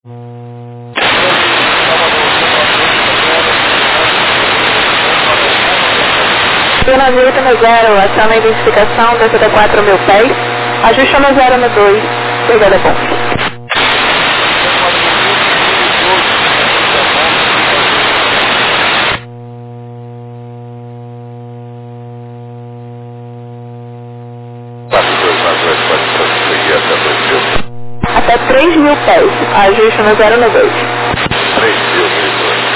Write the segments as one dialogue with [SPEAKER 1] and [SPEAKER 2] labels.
[SPEAKER 1] Navegação no 0, ação na identificação, descida 4.000 pés, ajuste no 0 no 2, chegada ponte. Até 3.000 pés, ajuste no 0 no 2.
[SPEAKER 2] 3.000,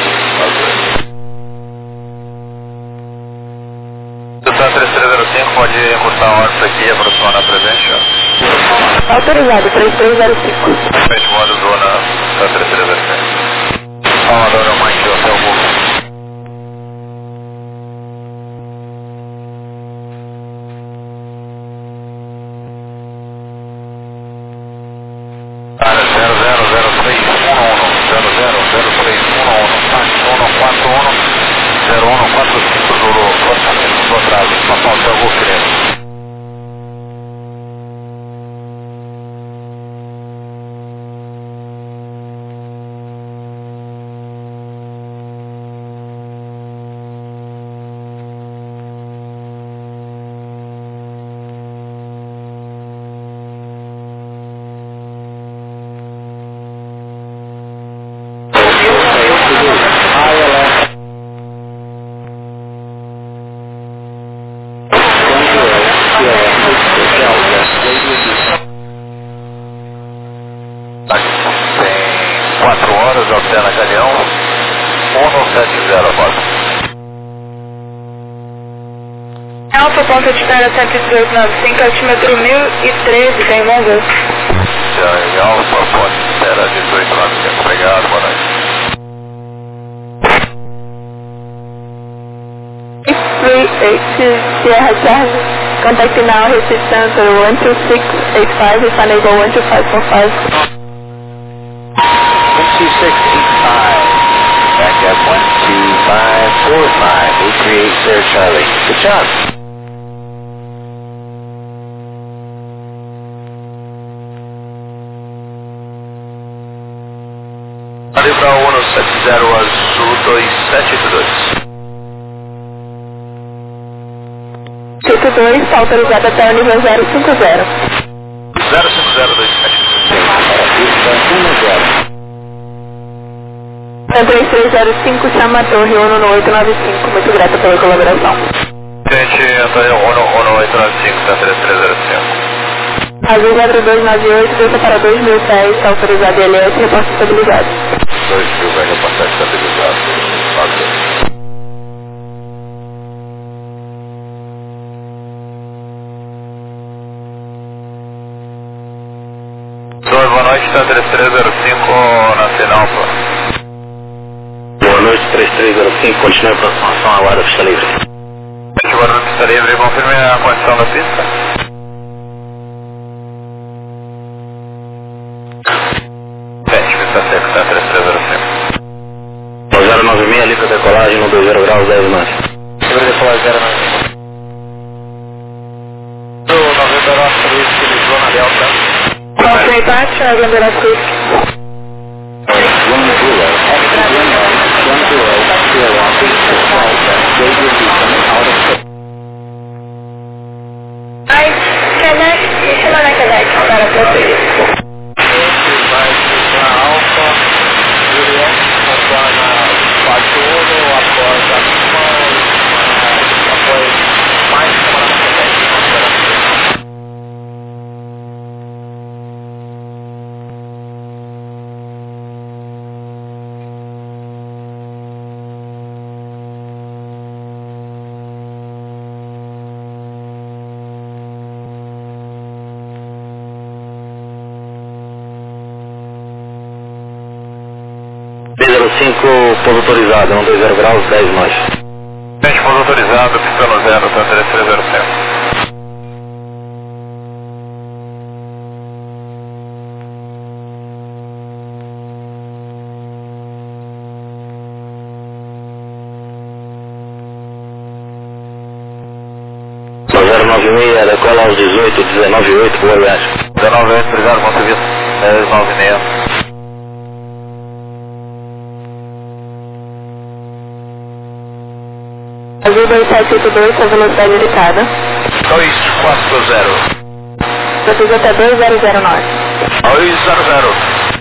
[SPEAKER 2] Santa 3305 pode encostar a órbita aqui e aproximar na presença.
[SPEAKER 1] Autorizado, 3305.
[SPEAKER 2] Frente modo zona Santa 3305. Salvador, Mike, hotel Google. Área 000311, 0145 Zulu, orçamento do atraso, estação hotel Google. Tem 4 horas, altera Galeão, 170 a bordo.
[SPEAKER 1] Alfa, ponta de espera 11895, altímetro 1013, tem bom voo.
[SPEAKER 2] Alfa, ponta de espera 1895, obrigado, boa noite.
[SPEAKER 1] 382 Sierra Charlie, contact now, Recife Center 12685, if unable 12545.
[SPEAKER 2] 12685, back up 12545, 838 Sierra Charlie. Good job. Ali para 170 Azul 2782.
[SPEAKER 1] 82, está autorizado até o nível 050. 3305, chama a torre 11895, muito grata pela colaboração.
[SPEAKER 2] Gente, Antônio 11895, 3305.
[SPEAKER 1] Azul 0298, desça para 2.000 pés, está autorizado ILS, reporte estabilizado.
[SPEAKER 2] 2.000, vai reportar estabilizado. Ok. Boa noite, tá 3305 na Sinalpa.
[SPEAKER 3] Boa noite, 3305, continue a aproximação, agora a pista livre.
[SPEAKER 2] Agora na pista livre, confirme a condição da pista. Pista seca, tá 3305.
[SPEAKER 3] 096, livre decolagem no 20 graus, 10 mais.
[SPEAKER 2] Livre decolagem 096. 90 horas, utilizou na Delta.
[SPEAKER 1] Qual baixa, a bandeira cruz. Ai, Quebec, deixa lá na Quebec, para prosseguir.
[SPEAKER 2] Vai na Alfa, Julião, após a 41, após a após mais uma na Quebec.
[SPEAKER 3] Pouso autorizado, 120 graus, 10 mais.
[SPEAKER 2] Gente, pouso autorizado, pista no 0, tá 3305.
[SPEAKER 3] Decola aos 18, 19,8, boa viagem.
[SPEAKER 2] 19,8, obrigado, Montevideo. 10,96.
[SPEAKER 1] Azul 2782, sua velocidade limitada.
[SPEAKER 2] 240.
[SPEAKER 1] Precisa até 2009.
[SPEAKER 2] 200.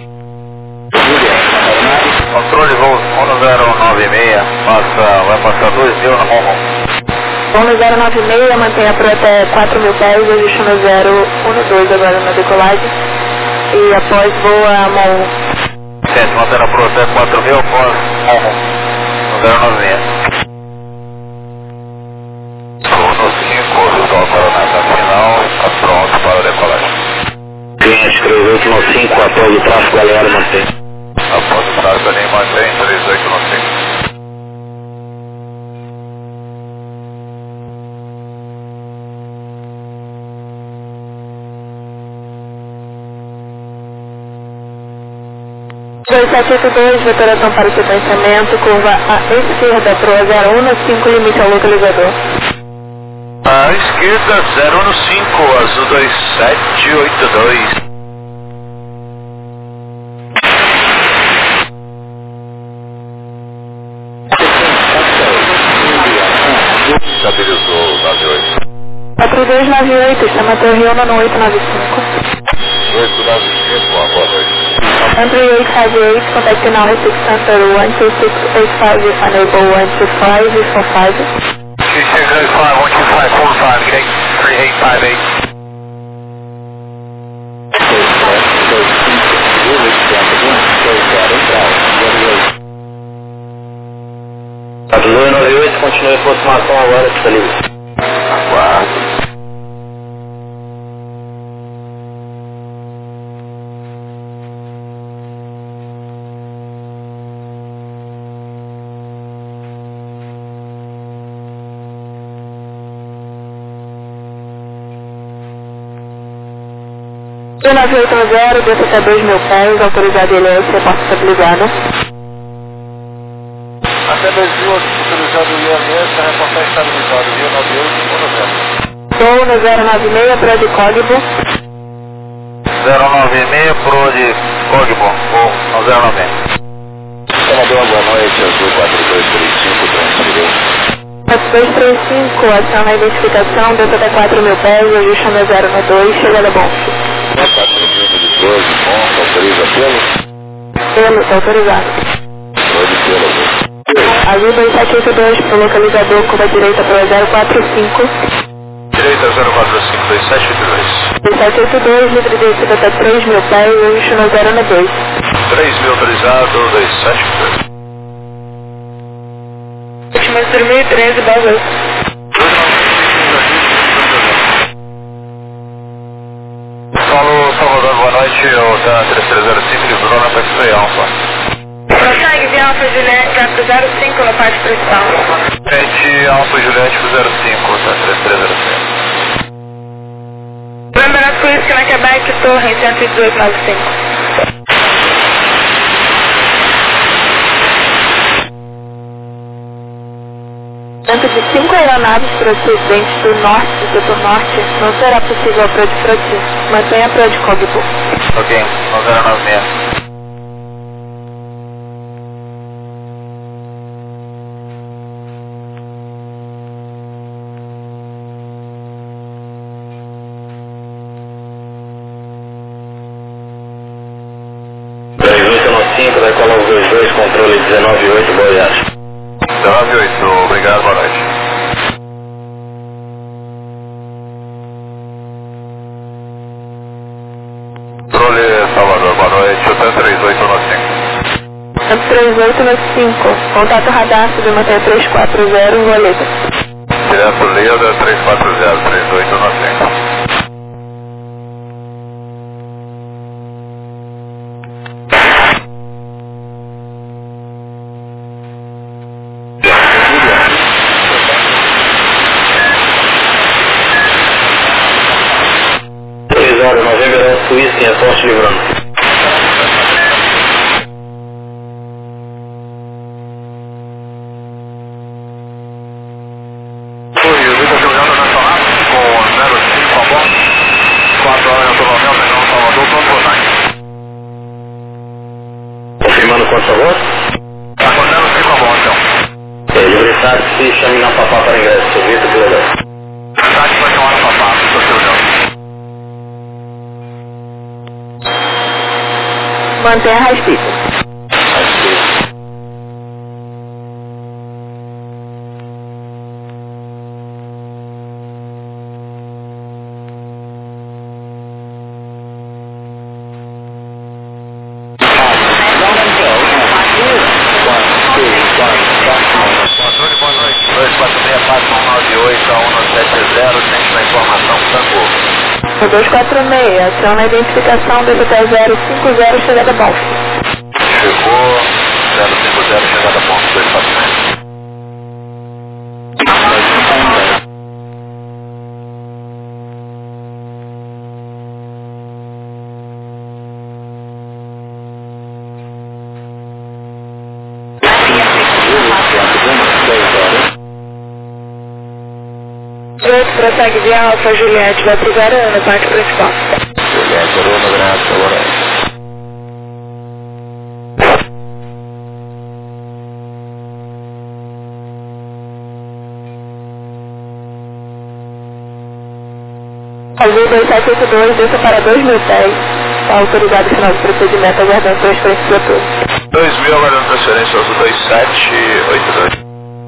[SPEAKER 2] Controle voo 1096, vai passar 2.000 na Momo.
[SPEAKER 1] 1096, mantenha por até 4.000 pés, ajuste no 012 agora na decolagem. E após voa Momo.
[SPEAKER 2] Certo, mantendo por até 4.000 após Momo. 1096. No 5, Sol Paraná final, está pronto para a decolagem.
[SPEAKER 3] Cliente 3895, após o tráfego, galera, mantém.
[SPEAKER 2] Após o tráfego, ali mantém 3895.
[SPEAKER 1] Dois 782, vetoração para o sequenciamento, curva à esquerda, proa 015, limite ao localizador.
[SPEAKER 2] À esquerda, 015, azul 2782. Estabilizou o 98.
[SPEAKER 1] 4298, chama Torre 895.
[SPEAKER 2] 895, boa noite.
[SPEAKER 1] Entry 858, contact now Recife Center 12685, enable 12545.
[SPEAKER 2] 2685, 12545, getting 3858.
[SPEAKER 3] Azul 98, continue a aproximação agora, que está livre.
[SPEAKER 2] Aguardo.
[SPEAKER 1] O 980, desce até 2.000 pés, autorizado ILS, reporte estabilizado.
[SPEAKER 2] Até 2000, utilizando o ILS, a reportagem estabilizada, via 98, 190.
[SPEAKER 1] Sou no 096, pro de Código.
[SPEAKER 2] 096, pro de Código, ou 090.
[SPEAKER 3] Senador, boa noite, Azul 4235, transferiu.
[SPEAKER 1] 4235, ação na identificação, desce até 4.000 pés, ajuste no 092, chegada bom.
[SPEAKER 3] 4.012, bom, autoriza pelo?
[SPEAKER 1] Pelo, autorizado.
[SPEAKER 3] Pode pelo.
[SPEAKER 1] Azul 2782, pro localizador, curva direita para 045.
[SPEAKER 2] Direita 045, 2782.
[SPEAKER 1] 2782, livre descida até 3.000 pés, ajuste no 092.
[SPEAKER 2] 3.000 autorizado, 2782.
[SPEAKER 1] Última 3013, Baú.
[SPEAKER 2] Paulo Salvador, boa noite, o TAN 3305, livrou na Taxi Alfa.
[SPEAKER 1] Prossegue via Alfa Juliette, 05 no pátio principal.
[SPEAKER 2] Frente Alfa Juliette 05, TAN 3305.
[SPEAKER 1] Lembrando por isso que na Quebec, Torre 11895. 5 aeronaves procedentes do norte, do setor norte, não será possível a proa de Froti. Mantenha a proa de Cogbo.
[SPEAKER 2] Ok, 1096.
[SPEAKER 3] Decola os 22, controle 198, Goiás.
[SPEAKER 2] 198, obrigado, boa noite. Controle Salvador, boa noite, o TAN 3895.
[SPEAKER 1] 3895, contato radar, submantenha 340, Goleta.
[SPEAKER 2] Direto Leda 340, 3895.
[SPEAKER 3] Suíça em reporte livrando.
[SPEAKER 2] Oi, eu estou jogando na Nacional com 05 a bordo. 4 horas de autonomia, Região Salvador, pronto por night.
[SPEAKER 3] Confirmando quanto a voz?
[SPEAKER 2] Está com 05 a bordo, então.
[SPEAKER 3] Livre táxi, chame na Papá para ingresso, Vitor Vila.
[SPEAKER 2] Táxi vai chamar na Papá, estou chegando.
[SPEAKER 1] Mantenha a raspita.
[SPEAKER 2] Controle, boa noite. 246, passa 198 a 170, centro da informação, Tango.
[SPEAKER 1] 246, aciona a identificação do hotel 050, chegada bom.
[SPEAKER 2] Chegou, 050, chegada ponto 246.
[SPEAKER 1] Prossegue via Alfa Juliette, vai pro Garana, parte principal.
[SPEAKER 2] Juliette, Aruna, Graça, Lourenço.
[SPEAKER 1] Azul 2782, desça para 2.000 pés. Está autorizado o final do procedimento, aguardando transferência para tudo.
[SPEAKER 2] 2.000, aguardando transferência, Azul 2782.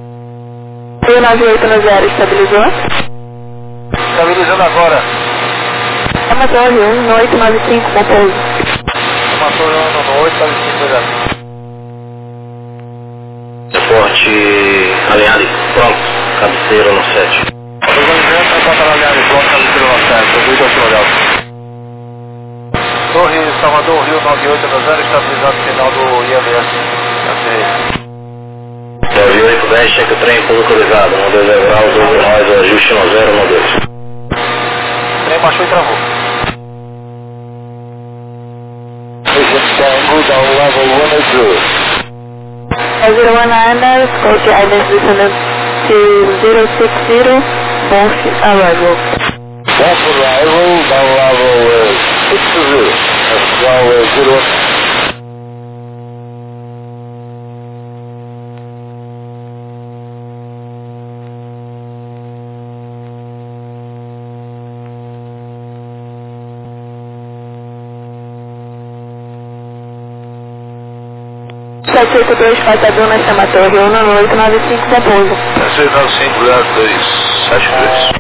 [SPEAKER 1] 9890, estabilizou?
[SPEAKER 2] Estabilizando agora.
[SPEAKER 1] Uma torre 1895, com pouso.
[SPEAKER 2] Uma torre 1895,
[SPEAKER 3] Suporte alinhado e pronto, cabeceira no 7.
[SPEAKER 2] organizando, transporte alinhado e pronto, cabeceira no 7, ouvido ao seu Torre Salvador, Rio 9890, estabilizado final do ILS.
[SPEAKER 3] 9810, cheque o trem localizado, 12 graus, 12 nós, ajuste no 012.
[SPEAKER 2] Trem baixou e travou. Tango down level 102.
[SPEAKER 1] 019, Coach Islands descendant to 060, Bonf arrival.
[SPEAKER 2] Bonf arrival, down level 60. That's down 0.
[SPEAKER 1] Satisfeito 2, Patadona, chama Torre 1895, com pouso.
[SPEAKER 2] 6950273.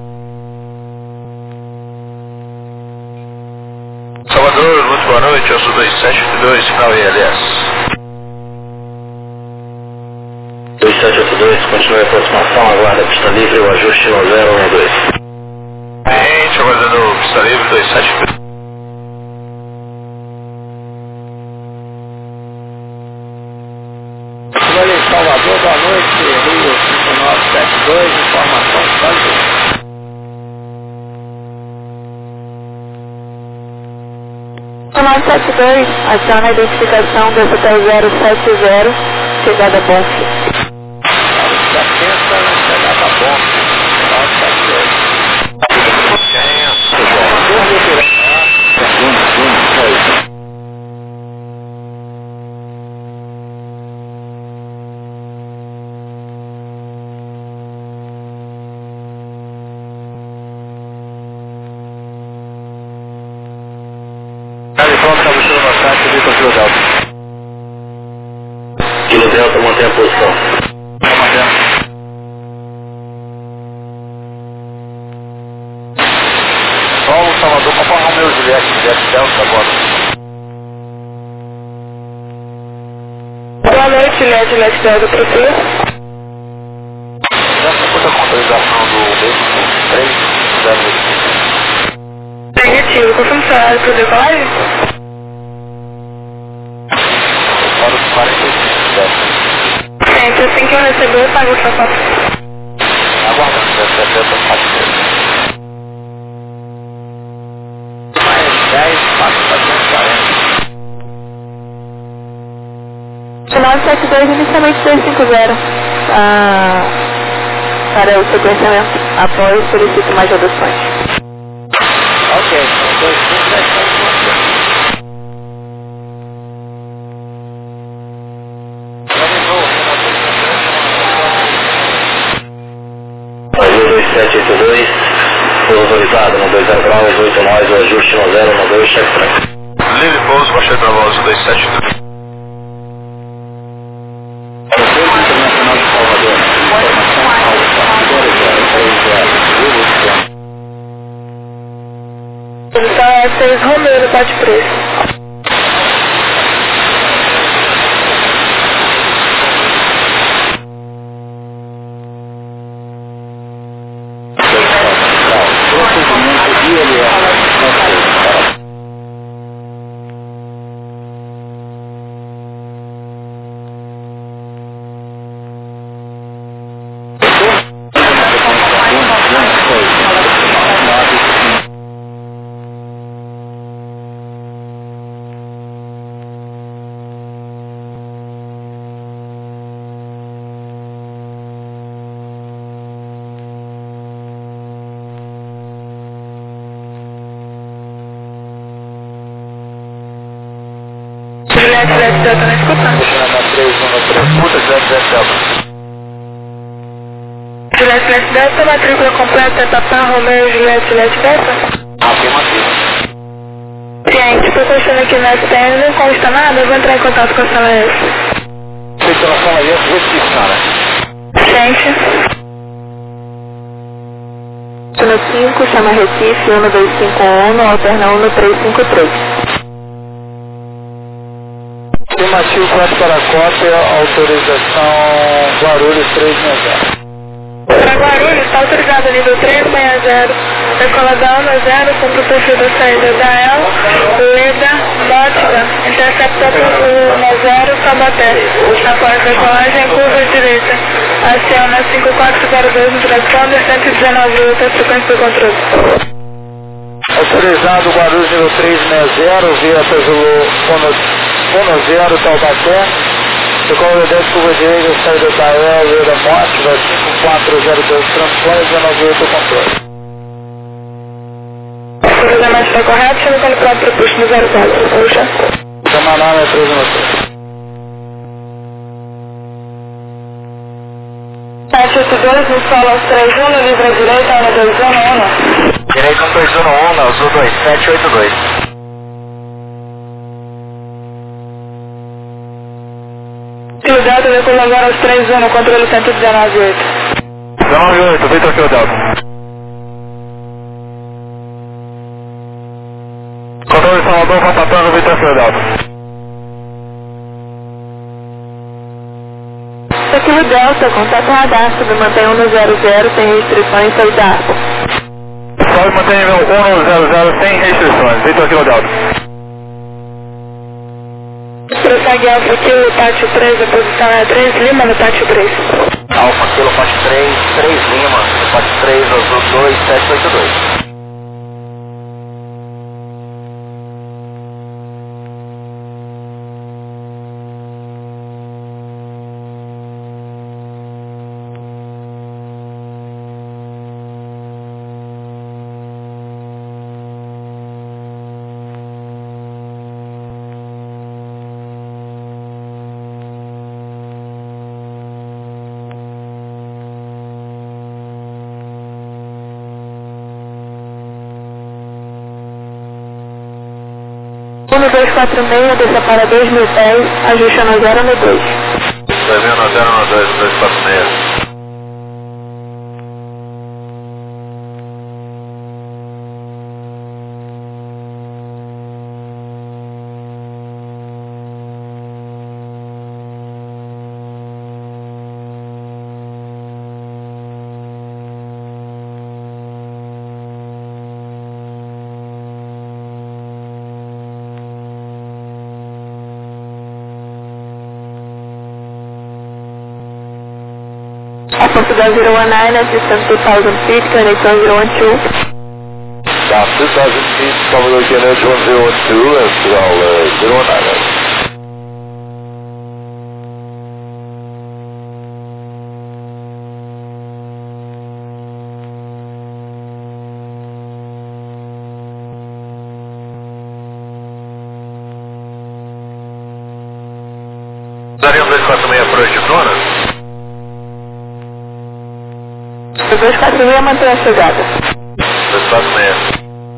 [SPEAKER 2] Salvador, muito boa noite, eu sou 2782, final ILS.
[SPEAKER 3] 2782, continue a aproximação, aguarda a pista livre, o ajuste no 012.
[SPEAKER 2] Gente, aguardando pista livre 272.
[SPEAKER 4] Salvador, boa noite, Rio 5972, informação Brasil.
[SPEAKER 1] 972, aciona a identificação do hotel 070, chegada Bonf.
[SPEAKER 4] 70, chegada Bonf, 972.
[SPEAKER 3] Kilo Delta, mantém a posição.
[SPEAKER 2] Solo Salvador, Papa Romeo Juliette, Juliette Delta agora.
[SPEAKER 1] Boa noite, Juliette Delta, procura.
[SPEAKER 2] Essa foi a contabilização do mesmo 3, 0.
[SPEAKER 1] Negativo, confirma o salário para o decolagem?
[SPEAKER 2] Para os 45, 0.
[SPEAKER 1] Gente, assim que eu receber, eu pago o seu papo.
[SPEAKER 2] Aguardando, deve ser até a
[SPEAKER 4] Mais 10, passa para 240.
[SPEAKER 1] 972, inicialmente 250. Para o sequenciamento. Após, solicito mais reduções.
[SPEAKER 4] Ok, então 2510.
[SPEAKER 3] 82, pouso autorizado no 20 graus, 8 nós, o ajuste no 012, cheque tranco.
[SPEAKER 2] Livre pouso, baixei pra voz 272.
[SPEAKER 4] Internacional de Salvador.
[SPEAKER 1] Tá 6 Romeu no Pátio Preto. Juliette Delta, tá me escutando?
[SPEAKER 2] Puta, Juliette Delta.
[SPEAKER 1] Juliette Delta, matrícula completa é Papá Romeu Juliette Delta?
[SPEAKER 2] Afirmativo.
[SPEAKER 1] Gente, tô postando aqui na STN, não consta nada, eu vou entrar em contato com a sala S.
[SPEAKER 2] Feita na sala S, Recife, cara.
[SPEAKER 1] Gente. No 5, chama Recife, 1251, alterna 1353.
[SPEAKER 2] Afirmativo 4 para a cópia, autorização Guarulhos 360.
[SPEAKER 1] Para Guarulhos, está autorizado nível 360, decoladão no 0, com o perfil da saída da El, Leda, Bótica, intercepta no 0, Sabaté. Após decolagem, curva direita. Aciona 5402 no transponder, 119 frequência do controle.
[SPEAKER 2] Autorizado Guarulhos nível 360, via Fono 0, Taubaté. Decola 10, curva direita, saída da El, Leda, Bótica, 5402 transponder, 198 controle.
[SPEAKER 1] O cruzamento está correto, chama quando pronto para puxo no 04. Puxa.
[SPEAKER 2] Camarada é 313.
[SPEAKER 1] 782, no solo aos 31, no livre à direita, área 211.
[SPEAKER 2] Direito 211, azul 2782.
[SPEAKER 1] Fio Delta, decola agora aos 31, controle 119.8.
[SPEAKER 2] 198, Vitor Fio Delta. Controle Salvador, Papatano, Vitor Fio Delta.
[SPEAKER 1] Aquilo Delta, contato radar, submantém 100, tem restrições, sai da ARPA.
[SPEAKER 2] Sobe mantém nível 100 sem restrições, Vitor Fio Delta.
[SPEAKER 1] Prossegue Alfa Kilo, Pátio 3, a posição é 3, Lima no Pátio 3.
[SPEAKER 2] Alfa Kilo, Pátio 3 Lima, Pátio 3, azul 2782.
[SPEAKER 1] No 246, desça para 2010, ajusta no 0 no 2.
[SPEAKER 2] 2000 no 0 no 2, 246.
[SPEAKER 1] Portugal 019, assistance 2000 feet, connection 012.
[SPEAKER 2] Tá, 2000 feet, Salvador Kennedy 1012, and Portugal 019. Daria 246 por hoje de zona?
[SPEAKER 1] 246 mantém a chegada.
[SPEAKER 3] 246.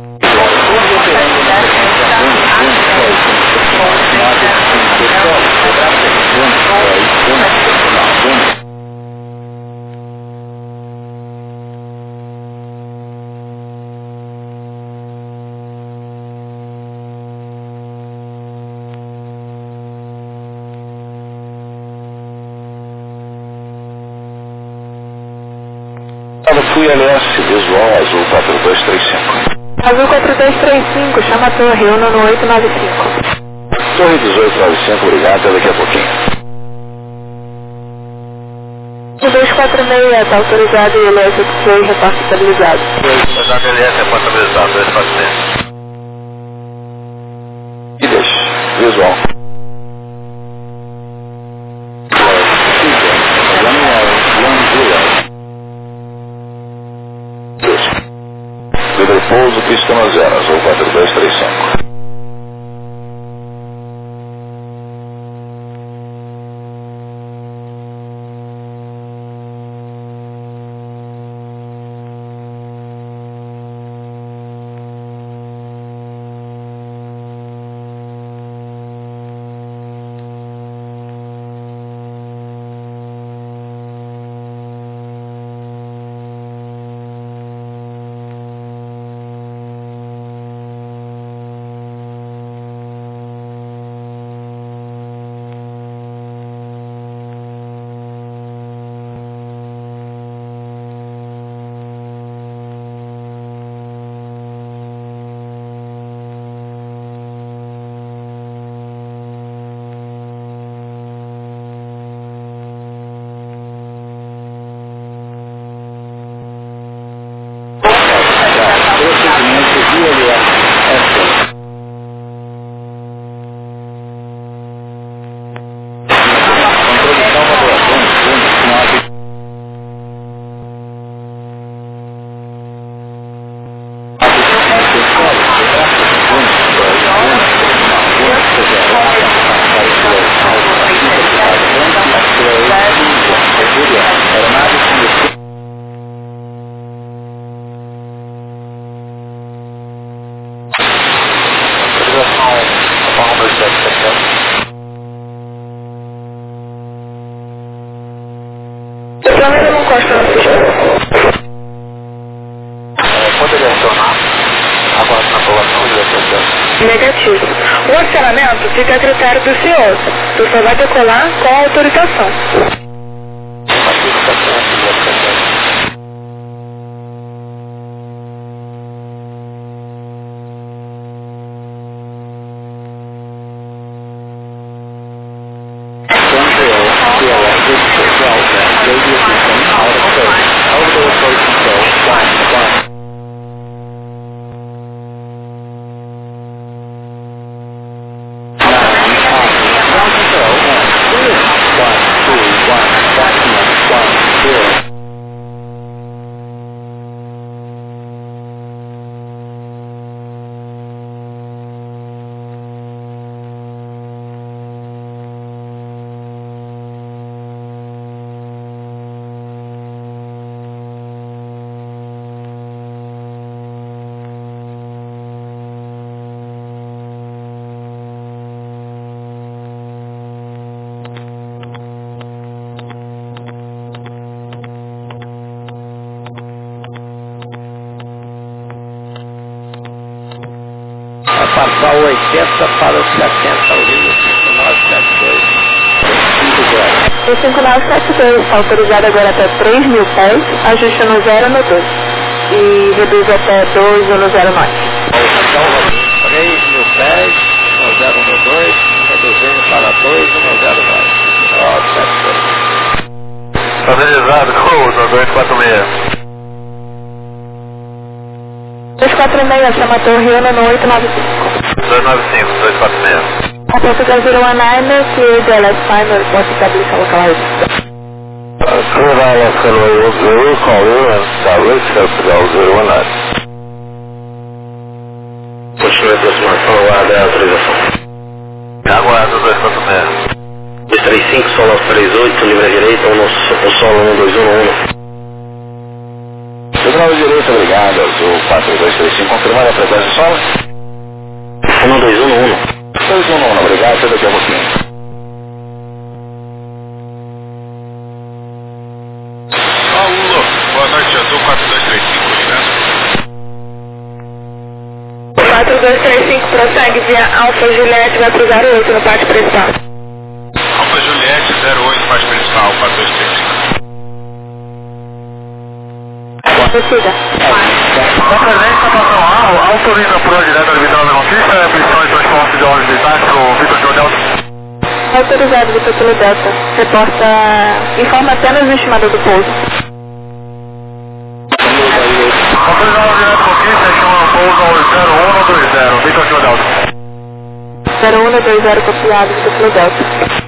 [SPEAKER 2] Fui LS, visual azul 4235.
[SPEAKER 1] Azul 4235, chama a torre, 19895.
[SPEAKER 2] Torre 1895, obrigado, até daqui a pouquinho.
[SPEAKER 1] O 246 está autorizado e LS foi repasse estabilizado.
[SPEAKER 3] Autorizado LS, repasse estabilizado, 246.
[SPEAKER 2] E deixa, visual. Livre pouso, pista no zero, azul 4235.
[SPEAKER 1] Negativo. O acionamento fica a critério do senhor. Tu só vai decolar com a autorização.
[SPEAKER 2] Passar o 80 para o 70, o livro 5972.
[SPEAKER 1] O 5972 está autorizado agora até 3.000 pés, ajusta no 0 no 2 e reduz até 2 no 0 mais.
[SPEAKER 2] 3.000 pés, no 0 no 2, reduzindo para 2 no 0 mais. 972.
[SPEAKER 3] Estabilizado, no 246.
[SPEAKER 1] 246, chama a torre, 19895.
[SPEAKER 3] 295, 246.
[SPEAKER 1] A Portugal 019, clear the left final, pode estabelecer localized.
[SPEAKER 3] Clear ILS runway 10, call you and direct Portugal 019. Continue a aproximação, aguarda a autorização. Aguarda 246. 235, solo 38, livre à direita, o solo 1211.
[SPEAKER 4] Grau direito, obrigado. Azul 4235, confirmando a frequência solo.
[SPEAKER 3] 1211.
[SPEAKER 4] 211, obrigado, até daqui a pouquinho.
[SPEAKER 5] Alô, boa noite, Azul 4235, ligado?
[SPEAKER 1] 4235 prossegue via Alfa Juliette, vai pro 08 no pátio principal.
[SPEAKER 5] Alfa Juliette 08, pátio principal, 4235.
[SPEAKER 1] Decida.
[SPEAKER 2] Com presente, estação A, autoriza por direto orbital da notícia, emissão e transporte de óleo de táxi com Vitor Kilo Delta.
[SPEAKER 1] Autorizado, Vitor Kilo Delta. Reporta, informa apenas o estimado do pouso.
[SPEAKER 2] Autorizado direto notícia, chama o pouso ao 0120, Vitor Kilo Delta.
[SPEAKER 1] 0120 copiado, Vitor Kilo Delta.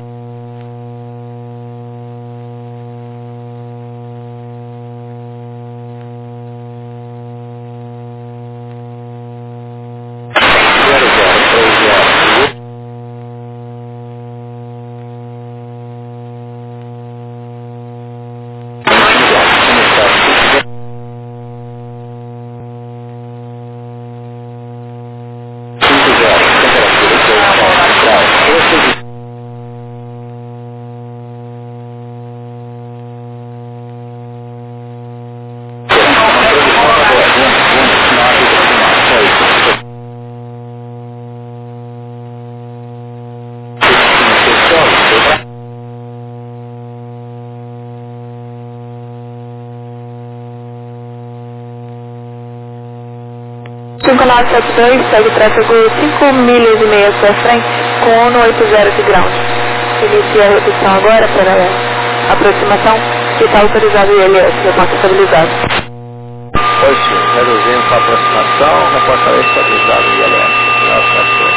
[SPEAKER 1] Segue tráfego 5 milhas e meia à sua frente, com ONU 80 de ground. Inicia a redução agora para a aproximação, que está autorizado e ele reporta estabilizado.
[SPEAKER 4] Hoje, reduzindo a aproximação, reporta estabilizado e elétrico.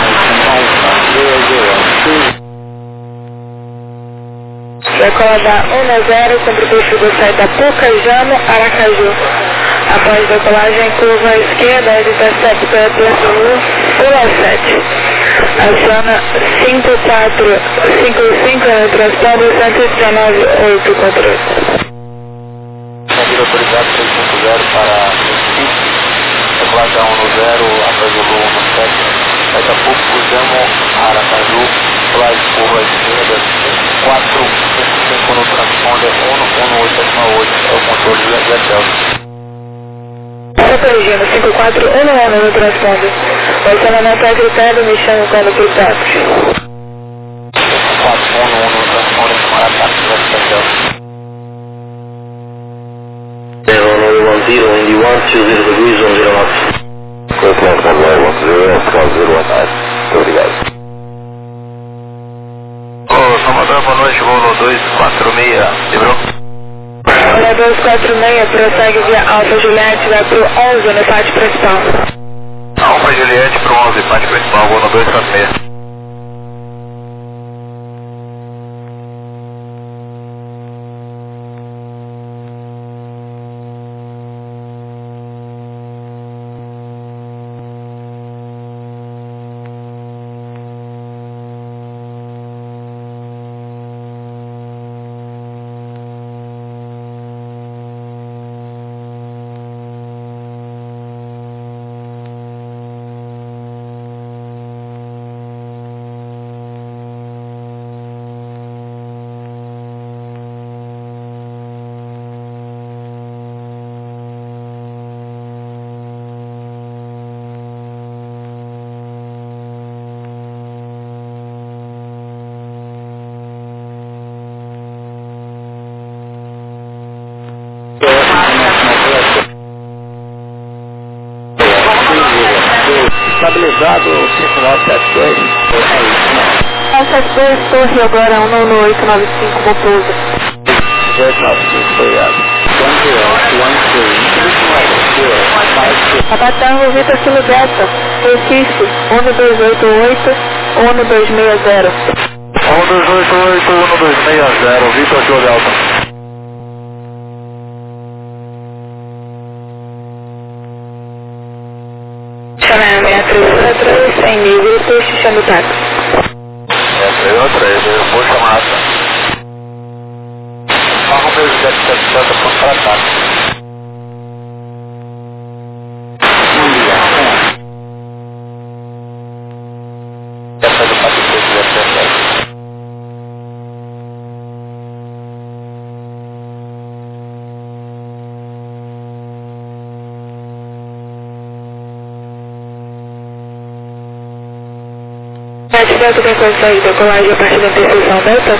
[SPEAKER 1] Decolar 10, sempre possível sair da Pucajano, Aracaju. Após decolagem, curva à esquerda, ele intercepta pula 7. Aciona 5455 no transponder 119.8 controle.
[SPEAKER 4] Convida autorizado 650 para Recife, decolagem 10, após o voo 17. Daqui a pouco cruzamos Aracaju, decolagem curva à esquerda, 455 no transponder 11868, é o controle de Delta.
[SPEAKER 1] Corrigindo, 5411 no transponder. O acionamento é gritado, me chama quando gritado.
[SPEAKER 4] 5411 no transponder, Maracatu, Delta.
[SPEAKER 3] 010, Indy 120 degrees, 10 knots.
[SPEAKER 4] Correcto, 10, muito obrigado.
[SPEAKER 2] Ô, Salvador, boa noite, voo 246, livrou?
[SPEAKER 1] 246, prossegue via Alfa Juliette, vai pro 11 no pátio principal.
[SPEAKER 2] Alfa Juliette pro 11, pátio principal, voo 246.
[SPEAKER 4] Estabilizado 5972.
[SPEAKER 1] 972, torre agora 19895, Mopousa.
[SPEAKER 4] 1895, obrigado.
[SPEAKER 1] Abatango, Vitor Kilo Delta, Recife, 1288, 1260.
[SPEAKER 2] 1288, 1260, Vitor Kilo Delta.
[SPEAKER 1] Chanel 63, 100 mil, Vitor, Xixando Táxi.
[SPEAKER 2] 63, eu vou chamar. Só com o meu jet 70 para táxi.
[SPEAKER 1] Delta tem condição de decolagem a partir da interseção Delta?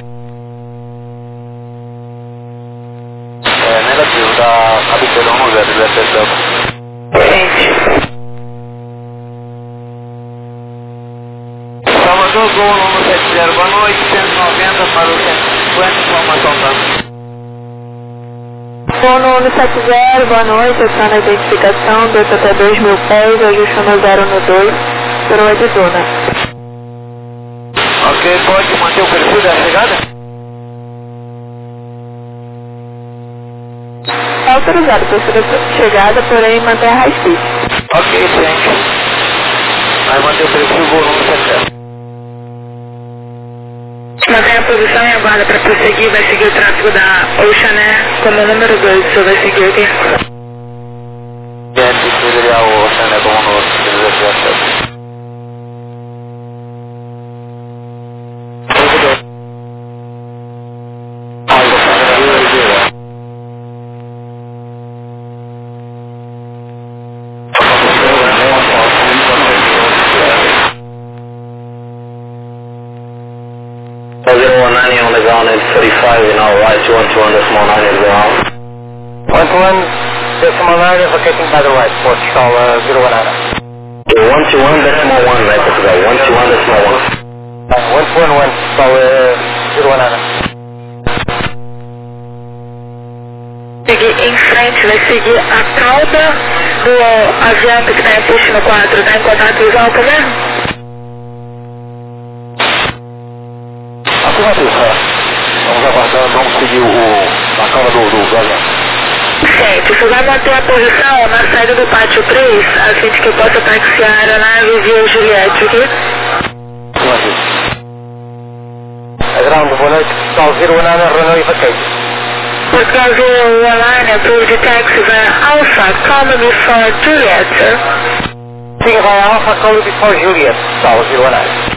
[SPEAKER 4] Negativo, da cabeceira 10, ele é Delta.
[SPEAKER 1] Frente.
[SPEAKER 4] Salvador, Gol, número 70, boa noite, 190 para o 150, informação tá?
[SPEAKER 1] Fono 170, boa noite, aciona a identificação, desce até 2.000 pés, ajuste no 0 no 2, coroa de zona.
[SPEAKER 4] Ok, pode manter o perfil da chegada?
[SPEAKER 1] Está autorizado, perfil da chegada, porém manter a high speed.
[SPEAKER 4] Ok, gente. Vai manter o perfil Gol, número 70.
[SPEAKER 1] Mantém a posição e aguarda para prosseguir, vai seguir o tráfego da Ocean Air como número 2, o senhor vai seguir aqui.
[SPEAKER 4] Seria o Ocean Air como número 17.
[SPEAKER 3] On the ground at 35 in our right, 121.9 in the ground.
[SPEAKER 2] 121.9 is locating by the right, Portugal 019.
[SPEAKER 3] 121.1, right, that's about 121.1.
[SPEAKER 2] 121, so 019.
[SPEAKER 1] Seguir em frente, vai seguir a cauda do avião que está em push no 4, está em contato visual também?
[SPEAKER 2] Afirmativo, vamos aguardar, vamos seguir a cauda do avião.
[SPEAKER 1] Gente, você vai manter a posição na saída do pátio 3, a fim de que eu possa taxiar a aeronave via Juliette, ok?
[SPEAKER 2] Afirmativo. Ground, boa noite, Portugal 019, Renault e vacate.
[SPEAKER 1] Portugal 019, approved taxi via Alpha, Comma before Juliet, sir.
[SPEAKER 2] Siga vai a Alpha, Comma before Juliet, Portugal 019.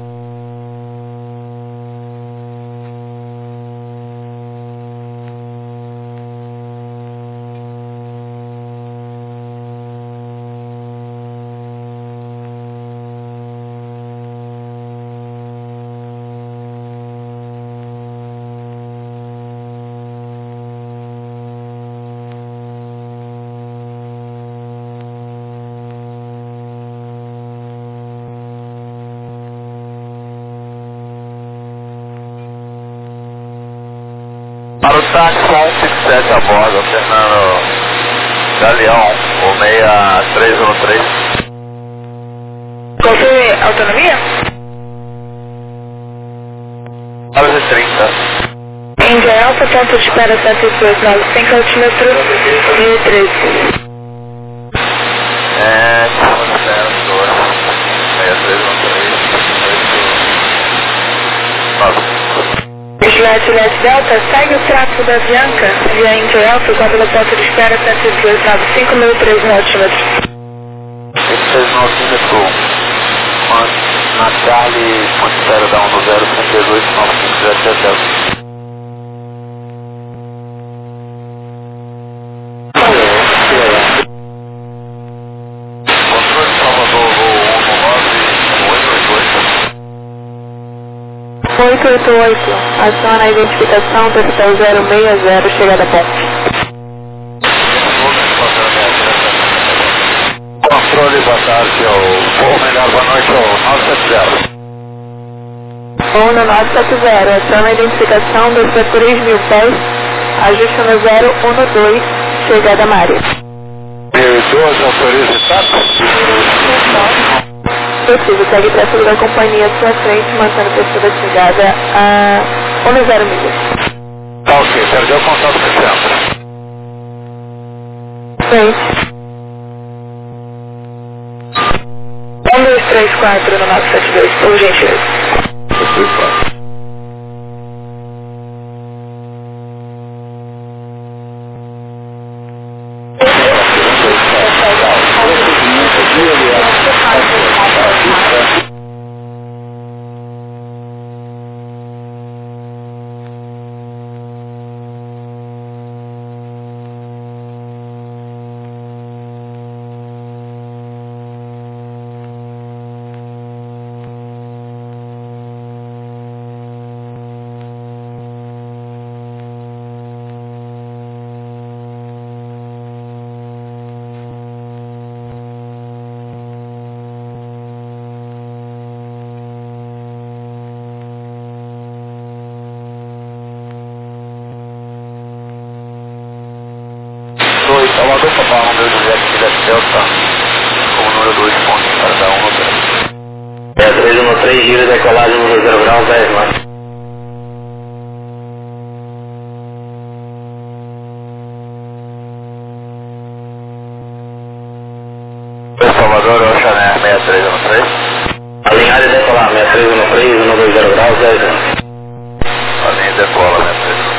[SPEAKER 4] Para o táxi 157 a bordo, Fernando Galeão, o 6313.
[SPEAKER 1] Confirme autonomia?
[SPEAKER 4] Para os 30.
[SPEAKER 1] Índia Alfa, ponto de espera 10295 altímetro 1013. Juliette Delta, segue o tráfego da Avianca via Índia Alfa, quando no ponto de espera 10295 1013 no altímetro.
[SPEAKER 4] 26 no altímetro, na Charlie, ponto de espera da 10 118
[SPEAKER 1] 888, aciona a identificação do hotel 060, chegada a ponte.
[SPEAKER 4] Controle, boa tarde, ou melhor, boa noite, ao 970.
[SPEAKER 1] Fono 970, aciona a identificação do hotel 3.000 pés, ajuste no 012, chegada a Mário.
[SPEAKER 4] 1012, autoriza o táxi?
[SPEAKER 1] Possível, segue o tráfego da companhia à sua frente, mantendo o perfil da chegada a 10 milhas.
[SPEAKER 4] Tá ok, perdeu o contato com o centro.
[SPEAKER 1] Frente. 1234 no 972, por gentileza.
[SPEAKER 4] 234. Delta, com o número 2 pontos para dar 1 no 10.
[SPEAKER 3] 313, giro de decolagem no 0 grau, 10 mais.
[SPEAKER 4] Salvador, Oxané, 6313.
[SPEAKER 3] Alinhar e decolar, 6313, 120 graus, 10 anos.
[SPEAKER 4] A linha decola, 6313.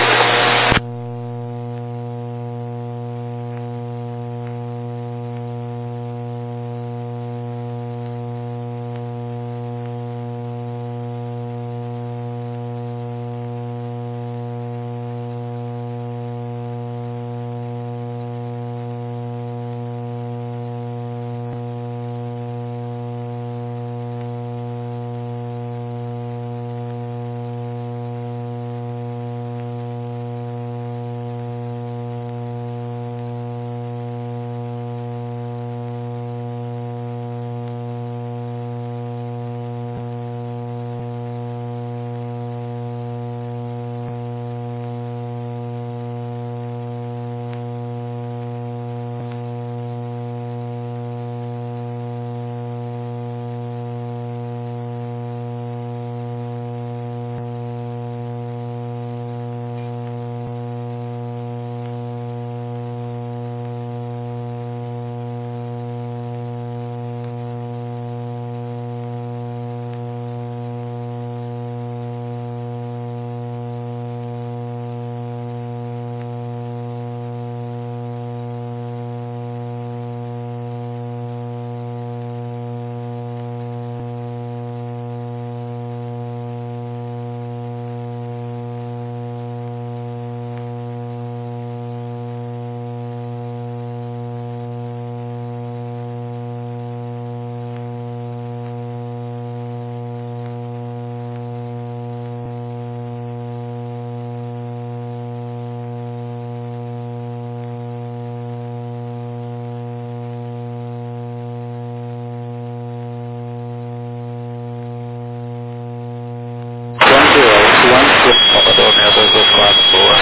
[SPEAKER 4] Salvador, 6224, boa.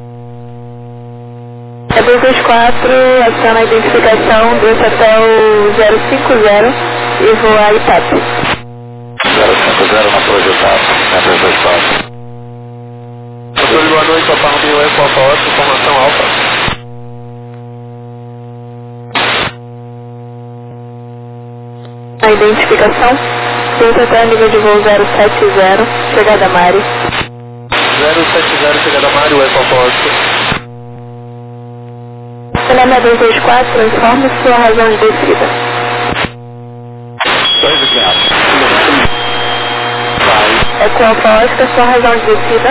[SPEAKER 1] É 224, aciona a identificação, desce até o 050 e voa a Itape.
[SPEAKER 4] 050 na projetada, 224. Doutor, boa noite, Papa Romeo Eco Alfa Oscar, informação alfa.
[SPEAKER 1] A identificação, desce até o nível de voo 070, chegada a Mari.
[SPEAKER 4] 070, chegada a Mari, Eco Alfa Oscar.
[SPEAKER 1] Meu nome é 224, informe sua razão de descida.
[SPEAKER 4] 2.500.
[SPEAKER 1] Eco Alfa Oscar, sua razão de descida.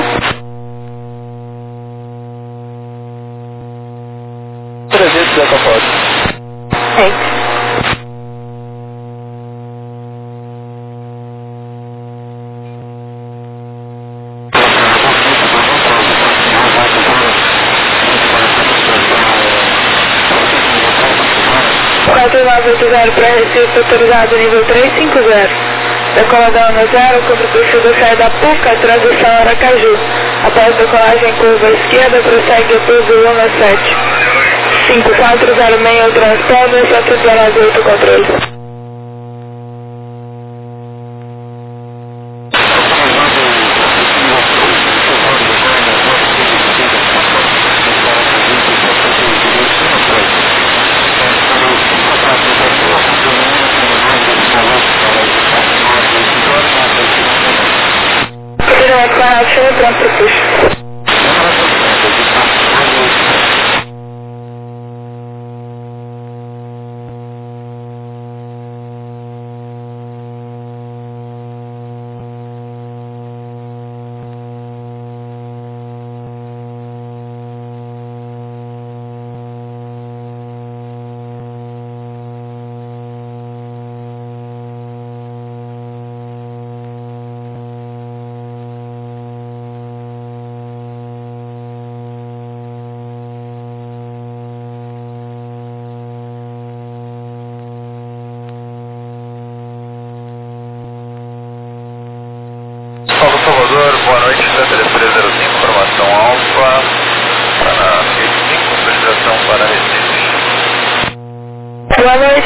[SPEAKER 4] 300, Eco Alfa Oscar.
[SPEAKER 1] Thanks. Para Recife, autorizado nível 350. Decoladão no 0, cumpre o perfil da saída da PUCA, transição Aracaju. Após decolagem curva esquerda, prossegue o PUC 197. 5406, transponder, 708, controle. Pronto para puxo.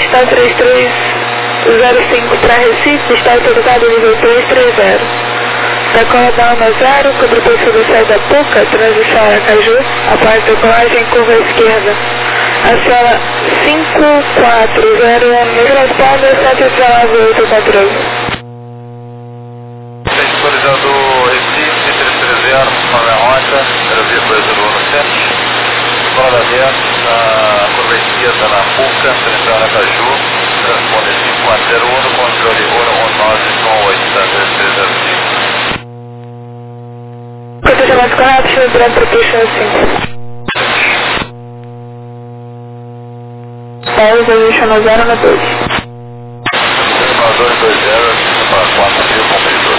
[SPEAKER 1] Pistão 3305 para Recife, está autorizado nível 330. Decola da 10, cobertor sobre saída Puca, transição Aracaju, após decolagem curva esquerda. Aciona 5401, me responda 719 controle.
[SPEAKER 4] Autorizado Recife, 330, Nova Rota, Brasil 201 no centro. Decola da 10, na curva esquerda na Puca, transição Aracaju, transponder 5401, controle 119 da 3305.
[SPEAKER 1] Quanto chamado correto, durante a pista 5. Pausa, chama 0 na 2.
[SPEAKER 4] Chama 220, para 4 mil, compridor.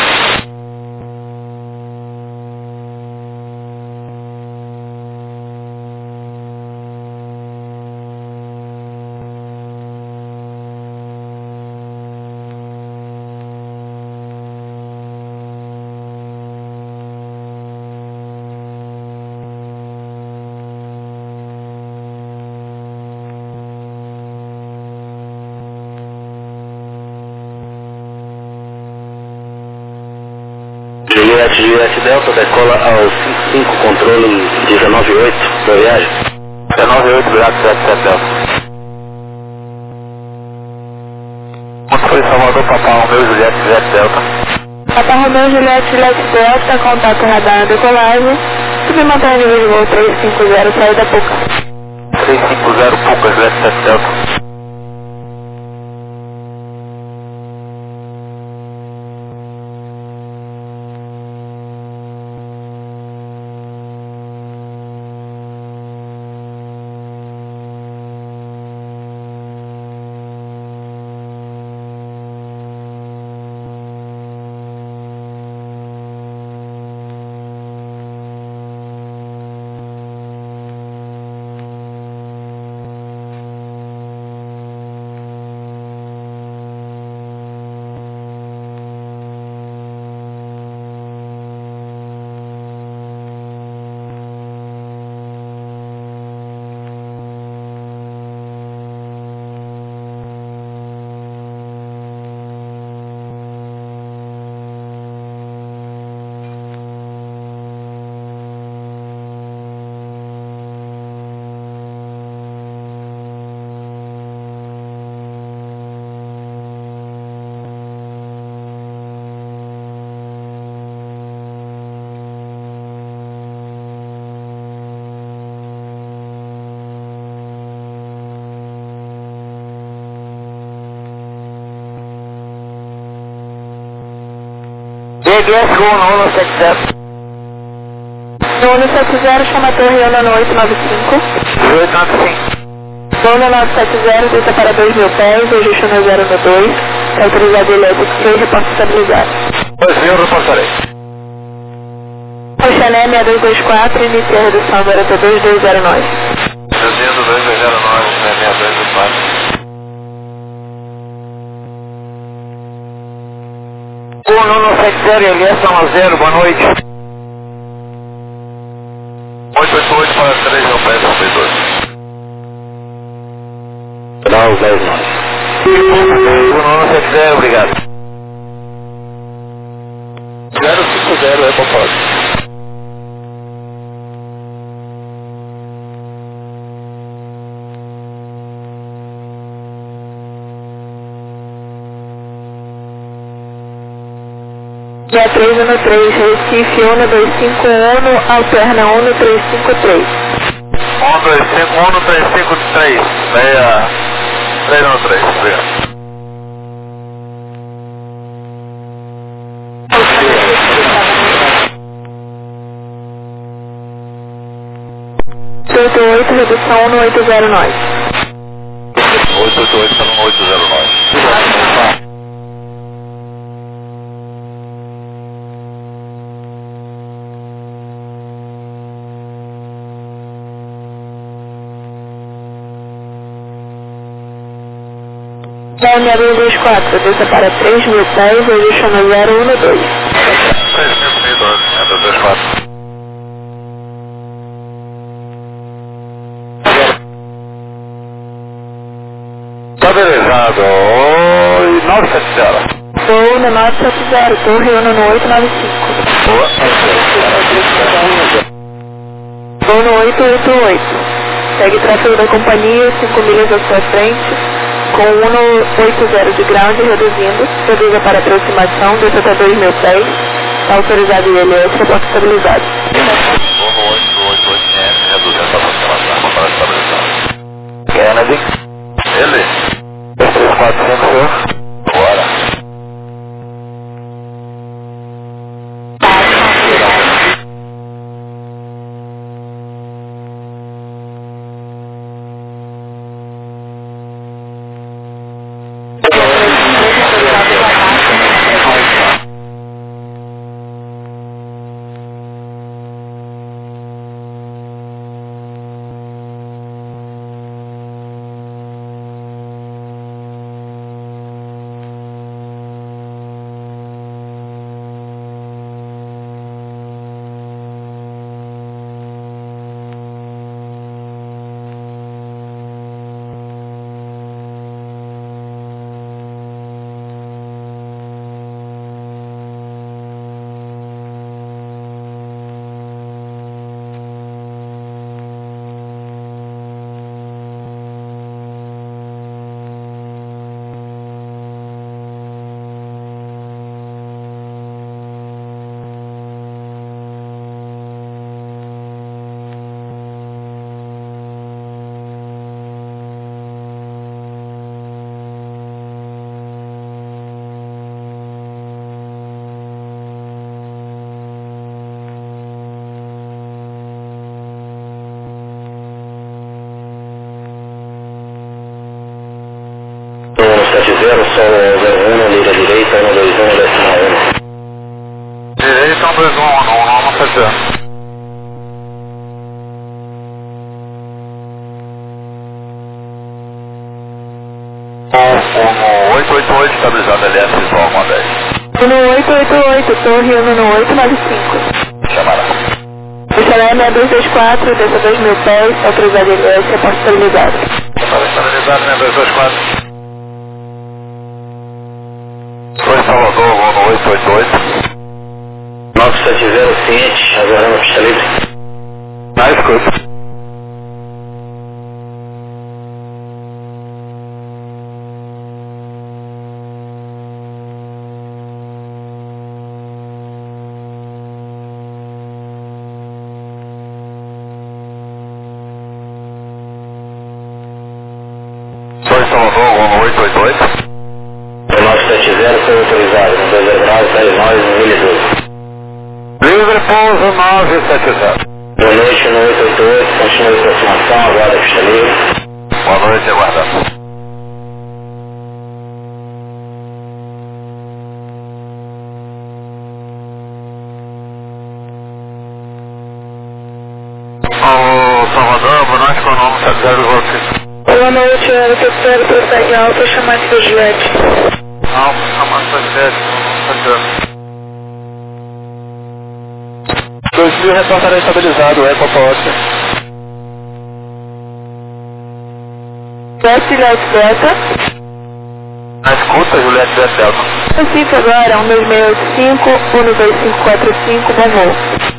[SPEAKER 3] Juliette Delta, decola ao 55, controle 198, da viagem.
[SPEAKER 4] 198, obrigado, 77 Delta. Foi Salvador, Papa Romeu, Juliette Delta.
[SPEAKER 1] Papa Romeu, Juliette Delta, contato radar decolagem. Submanter nível de voo 350, saída Puca.
[SPEAKER 4] 350 Puca, Juliette Delta. DGS Gol no 177.
[SPEAKER 1] No 170, chama a torre Ana no 895.
[SPEAKER 4] 895.
[SPEAKER 1] Gol no 970, desça para 2.000 pés, ajuste no 0 no 2. Autorizado elétrico 6, reporte estabilizado.
[SPEAKER 4] 2000, reportarei.
[SPEAKER 1] Oxané 6224, inicia a redução agora até 2209.
[SPEAKER 4] Reduzindo 2209, 6224. Gol no 170, Elias São 0, boa noite. 888 para 3 ao pé, 32.
[SPEAKER 3] Final 109.
[SPEAKER 4] Gol no 170, obrigado. 050 é propósito.
[SPEAKER 1] Dia 3 no 3, Recife 1251, alterna 1353.
[SPEAKER 4] 1353, 3 no 3, obrigado.
[SPEAKER 1] Oito, redução no 809.
[SPEAKER 4] 888 para no 809.
[SPEAKER 1] Da 624, desça para 3.000 pés, ajuste no 012.
[SPEAKER 4] 3.012, 24. Tá beleza.
[SPEAKER 1] Voo no 970, Torre 1 no 895.
[SPEAKER 2] Boa.
[SPEAKER 1] Voo no 888. Segue tráfego da companhia, 5 milhas à sua frente, com 180 de ground reduzindo, reduza para aproximação, desça até 2.000 pés, está autorizado ILS, porta estabilizado.
[SPEAKER 2] Voo 888, reduzindo para aproximação, para estabilizar. Kennedy. Ele. 2345, senhor. Bora.
[SPEAKER 3] Solo 01, lira direita, 121, décima 1.
[SPEAKER 2] Direita, 121, não fazer. No 888, estabilizado LS visual 110.
[SPEAKER 1] No 888, Torre 1 no 895.
[SPEAKER 2] Chamará.
[SPEAKER 1] Xalé 6224, desça 2.000 pés, autorizado ILS, porta estabilizado.
[SPEAKER 2] Para estabilizado, 6224. Salvador, voo no 888.
[SPEAKER 3] 970, ciente, aguardando a pista livre.
[SPEAKER 2] Na escuta. Salvador, voo no 888.
[SPEAKER 3] 970, foi autorizado, no 20 graus, 10 nós, milha 12.
[SPEAKER 2] Livre pouso 970.
[SPEAKER 3] Boa noite, no 888, continue a aproximação, aguarda a pista livre.
[SPEAKER 2] Boa noite, aguardando. Salvador, boa noite, com o nome 70
[SPEAKER 1] Boa noite, eu espero prossegue alta, chamar de Juliette.
[SPEAKER 2] Alfa, chamado 77, 2000 retornará estabilizado, é Copa
[SPEAKER 1] Juliette Delta.
[SPEAKER 2] Na escuta, Juliette Delta.
[SPEAKER 1] Recife agora, 12685, 12545, bom voo.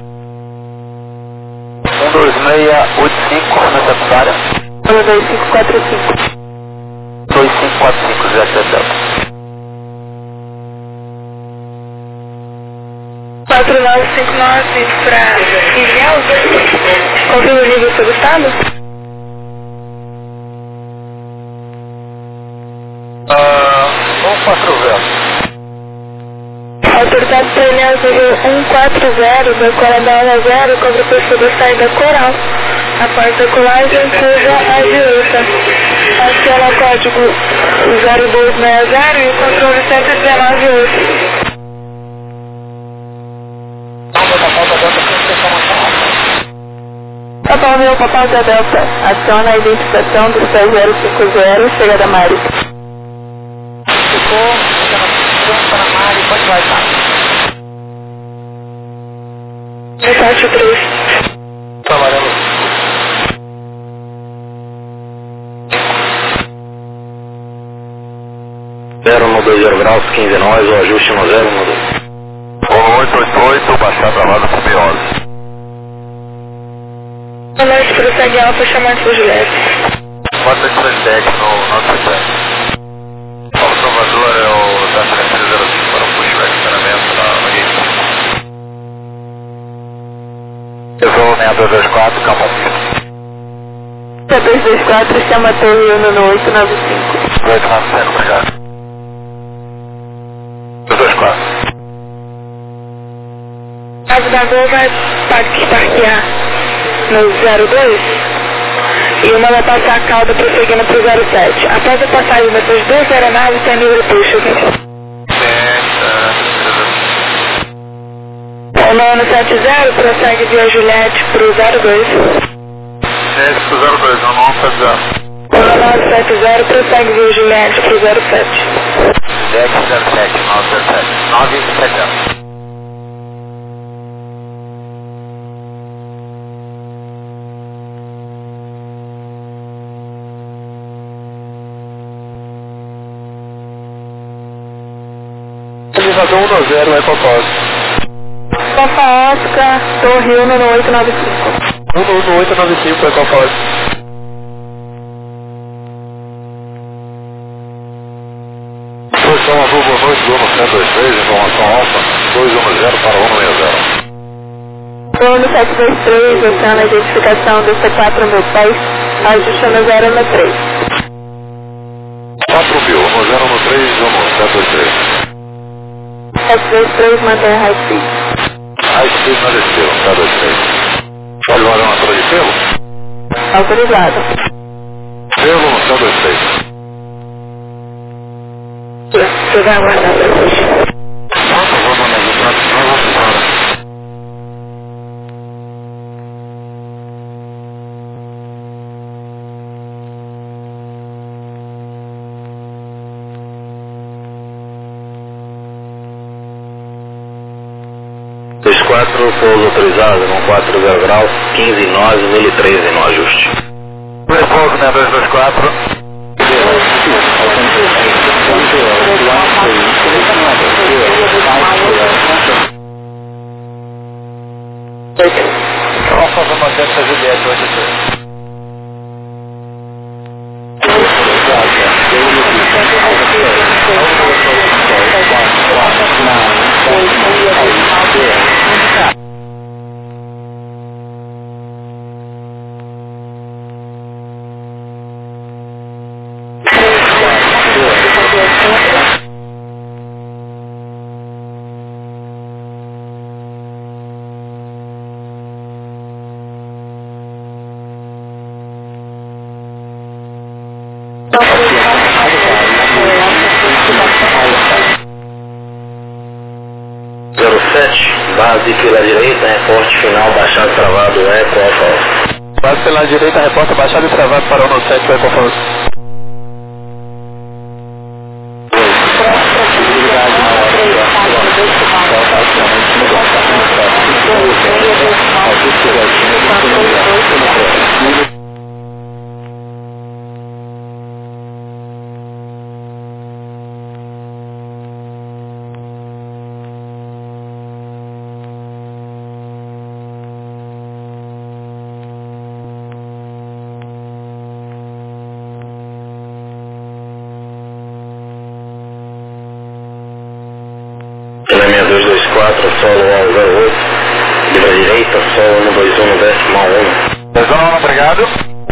[SPEAKER 2] 12685, necessária.
[SPEAKER 1] 12545.
[SPEAKER 2] 2545, Juliette Delta.
[SPEAKER 1] 4959 para Ilhéus. Confirma o nível seu estado?
[SPEAKER 2] Vamos 4
[SPEAKER 1] Autoridade para Ilhéus nível 140, da Coradão 0, contra o perfil da saída coral. Após a colagem, curva à direita. Aciona o código 0260 e o controle 1198. Papão meu, Papão da Delta, aciona a identificação do 6050, chegada Mari.
[SPEAKER 6] Ficou, para Mari, pode vai, tá?
[SPEAKER 1] Metade 3.
[SPEAKER 2] Trabalhando.
[SPEAKER 3] Zero no 209. graus, 15 nós, o ajuste no 0, no 2.
[SPEAKER 5] 888, baixar travado por B11.
[SPEAKER 1] Boa noite, prossegue Alfa, chamante por Juliette.
[SPEAKER 5] 437 no nosso set. O Salvador é o da 305 para o pushback, treinamento na gate.
[SPEAKER 4] Eu sou o 6224, calma aqui.
[SPEAKER 6] 224, chama Torre 1 no 895.
[SPEAKER 5] 897, obrigado. 224.
[SPEAKER 1] Asa da Gol vai parquear no 02 e uma vai passar a cauda prosseguindo para o 07. Após a passagem dessas duas aeronaves, tem livre puxa. O 970 prossegue via Juliette para o 02.
[SPEAKER 5] 02, não 970.
[SPEAKER 1] O 970 prossegue via Juliette para o 07.
[SPEAKER 4] 1007, 907, 970.
[SPEAKER 2] Elevador 10, Ecopós.
[SPEAKER 6] Papa Oscar, Torre 1 no 895.
[SPEAKER 2] 1 no 895, Ecopós.
[SPEAKER 5] Posição azul, boa noite, Goma 123, informação alfa, 210 para 160.
[SPEAKER 6] Torno 723, entrando a identificação do C4010, ajustando 0 no 3.
[SPEAKER 5] 4.000, no 0 no 3, Goma 123.
[SPEAKER 6] 723, mantém high speed.
[SPEAKER 5] High speed na descida, 123. Pode valer uma torre de pelo?
[SPEAKER 6] Autorizado.
[SPEAKER 5] Pelo no 123.
[SPEAKER 1] Você vai aguardar para hoje.
[SPEAKER 5] Nossa, vamos embora.
[SPEAKER 3] Pouso autorizado, no 40 graus, 15 nós, 1013 no ajuste.
[SPEAKER 5] Pouso 6224.
[SPEAKER 4] Vamos fazer uma dessa Juliette hoje aqui.
[SPEAKER 3] Base pela direita, reporte final, baixado travado, Eco Alfa.
[SPEAKER 2] Base pela direita, reporta baixado e travado para o 17, Ecopós.
[SPEAKER 3] Telemetria 224, solo 108, pela direita, solo 121, décimo 1.
[SPEAKER 5] Pessoal, obrigado.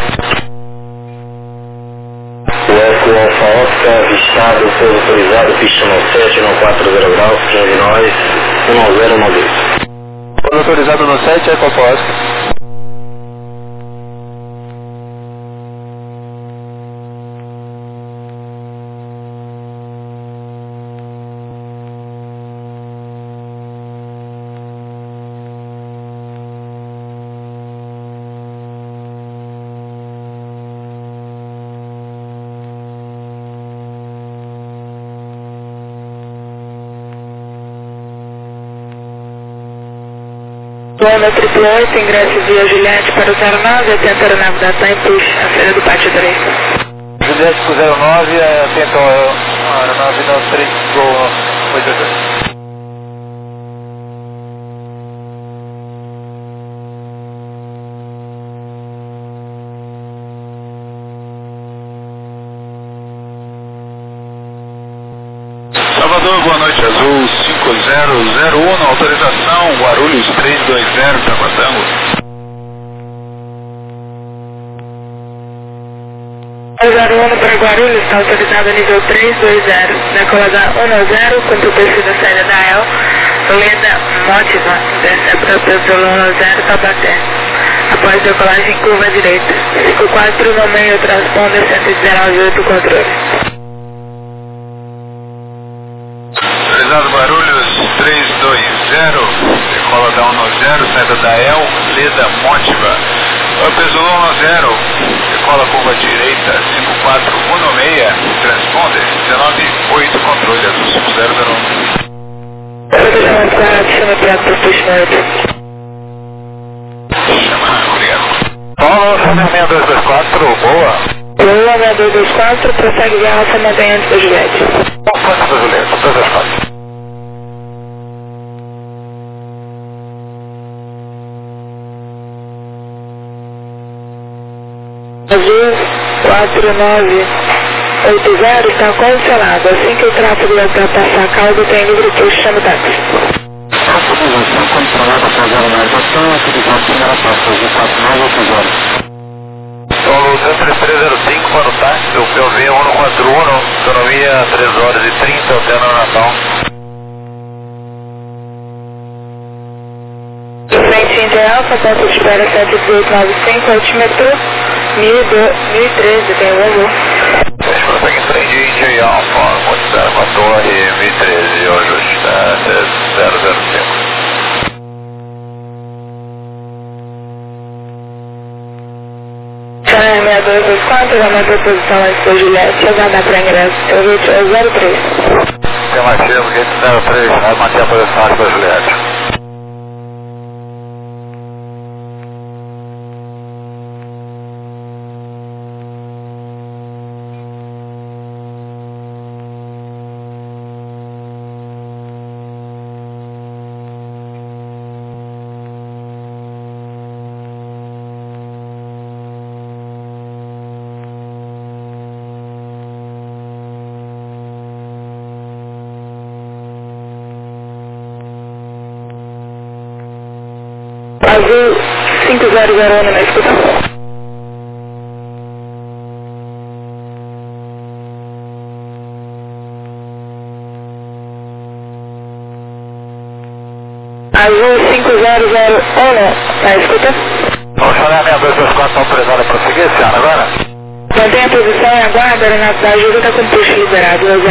[SPEAKER 3] O Eco Alfa Oscar, avistado, pouso autorizado, pista no 7, no 40 graus, 15 nós, 10 no 2.
[SPEAKER 2] Pouso autorizado no 7, Ecopós.
[SPEAKER 1] Lona 888, ingresso via Juliette para o 09, atenta a aeronave da TAM, push, a saída do pátio 3.
[SPEAKER 4] Juliette pro 09, atento aeronave 93, Gol 82.
[SPEAKER 5] Salvador, boa noite, Azul 5001, autorização, Guarulhos 320, Taquatango.
[SPEAKER 1] Guarulhos para Guarulhos, está autorizado nível 320, decolada 10, quanto o perfil da saída da EL, Leda Mótiva, intercepta pelo 10, Taubaté. Após decolagem, curva direita, 54 no meio, transponder 119.8, controle.
[SPEAKER 5] Autorizado Guarulhos 320, decola da 10, saída da EL, Leda Mótiva. Peso 10, decola curva direita, 5416, transponder 198, controle Azul 5001.
[SPEAKER 1] Chama piada para o push-note.
[SPEAKER 5] Chama, obrigado.
[SPEAKER 4] Paulo, chama 6224, boa.
[SPEAKER 1] Boa, 6224, prossegue de alfa, mantém antes da Juliette.
[SPEAKER 4] Antes da Juliette, 224.
[SPEAKER 1] Azul 4980 está condicionado. Assim que o tráfego ultrapassar a causa, tem livre push, chama o táxi.
[SPEAKER 3] Autorização condicionada para 09, autorizado primeira parte, Azul 4980.
[SPEAKER 4] Paulo 3305 para o táxi, o POV 141, autonomia 3 horas e 30, alternando Natal.
[SPEAKER 1] Frente Inter Alfa, ponto de espera 7895, altímetro 1013, tem um voo.
[SPEAKER 4] Prossegue em frente Inter Alfa, ponto espera com a torre 1013, hoje está 3005.
[SPEAKER 1] Chama 6224, vai manter posição antes da Juliette, aguardar para ingresso, eu vou te 03.
[SPEAKER 4] Tem mais tempo que 03, vai manter a posição antes da Juliette.
[SPEAKER 1] Azul 5001 na escuta. Azul 5001 na escuta.
[SPEAKER 4] Vamos chamar a 6224, autorizada para seguir esse ano agora?
[SPEAKER 1] Mantém a posição e aguarda, a aeronave da ajuda está com push liberado, 01.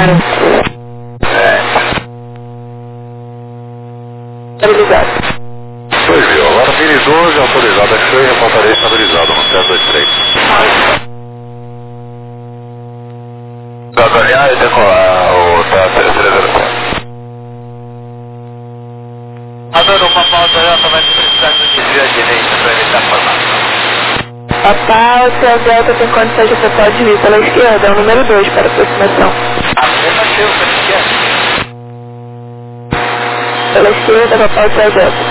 [SPEAKER 1] Autorizado.
[SPEAKER 4] 2000, agora 1012, autorizado, aqui foi reportaria estabilizado no 723. Vai alinhar e decolar o T-3307. Dando uma pausa aí, também precisando de desvio à direita para evitar formação.
[SPEAKER 1] A pausa, Delta tem condições de você pode vir pela esquerda, é o número 2 para aproximação.
[SPEAKER 4] Afirmativo, pela esquerda.
[SPEAKER 1] Pela esquerda, a pausa, Delta.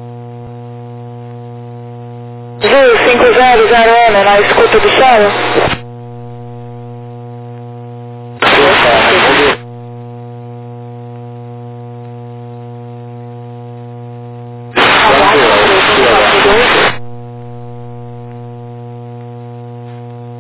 [SPEAKER 1] Azul 5001 na escuta do solo.